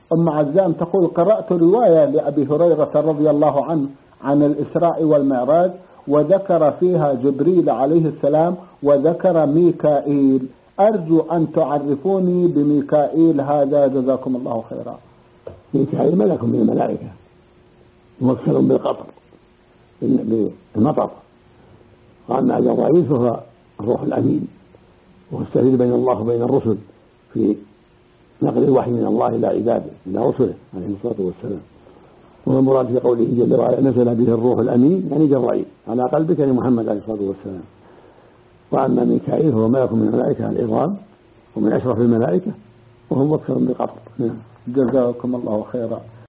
أم عزام تقول: قرأت رواية لأبي هريرة رضي الله عنه عن الإسراء والمعراج، وذكر فيها جبريل عليه السلام وذكر ميكائيل، أرجو أن تعرفوني بميكائيل هذا جزاكم الله خيرا. ميكائيل ملك من الملائكة موكل بالقطر بالمطر، وأما جبرائيل فهو الروح الأمين، وهو السفير بين الله وبين الرسل في نقل الوحي من الله إلى عباده إلى رسله عليه الصلاة والسلام. والمراد في قوله جل وعلا: نزل به الروح الأمين، يعني جبرائيل على قلبك لمحمد عليه الصلاة والسلام. وأما ميكائيل هو ملك من الملائكة العظام ومن أشرف الملائكة، وهو موكل بالقطر. جزاكم الله خيرا.